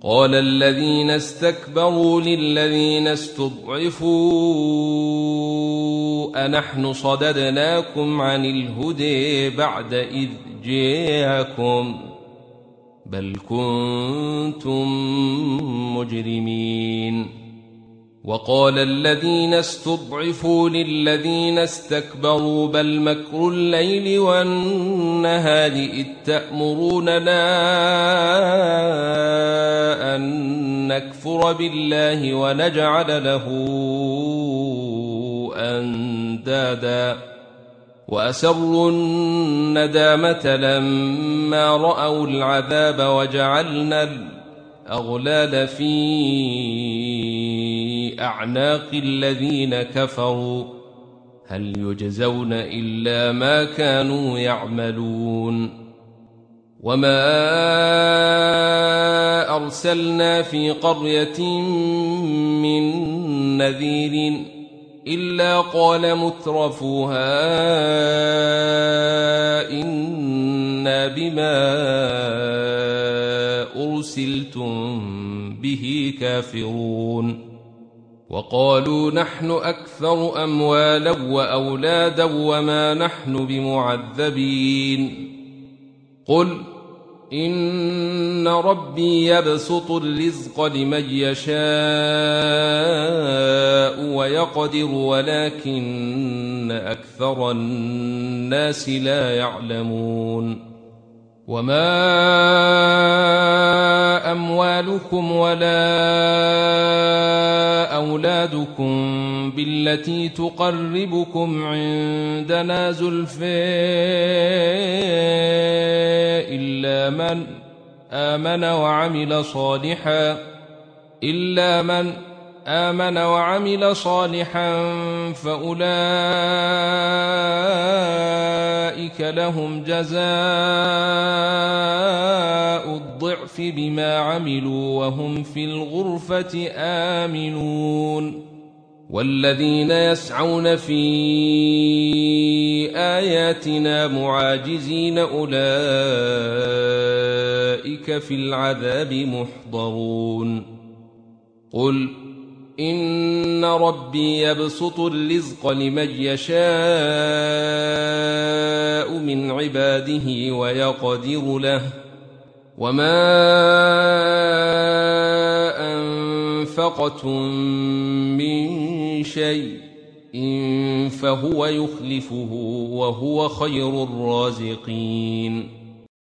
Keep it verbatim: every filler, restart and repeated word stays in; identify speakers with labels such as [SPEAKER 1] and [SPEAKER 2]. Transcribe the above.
[SPEAKER 1] قال الذين استكبروا للذين استضعفوا أنحن صددناكم عن الهدى بعد إذ جاءكم بل كنتم مجرمين. وقال الذين استضعفوا للذين استكبروا بل مكر الليل والنهار إذ تأمروننا أن نكفر بالله ونجعل له أندادا وأسروا الندامة لما رأوا العذاب وجعلنا الأغلال في أعناق الذين كفروا هل يجزون إلا ما كانوا يعملون. وما أرسلنا في قرية من نذير إلا قال مترفوها إنا بما أرسلتم به كافرون. وقالوا نحن أكثر أموالا وأولادا وما نحن بمعذبين. قل إن ربي يبسط الرزق لمن يشاء ويقدر ولكن أكثر الناس لا يعلمون. وما أموالكم ولا أولادكم بالتي تقربكم عندنا زلفى إلا من آمن وعمل صالحا إلا من آمن وعمل صالحا فأولئك لهم جزاء الضعف بما عملوا وهم في الغرفة آمنون. والذين يسعون في آياتنا معاجزين أولئك في العذاب محضرون. قل إن ربي يبسط الرزق لمن يشاء من عباده ويقدر له وما أنفقتم من شيء فهو يخلفه وهو خير الرازقين.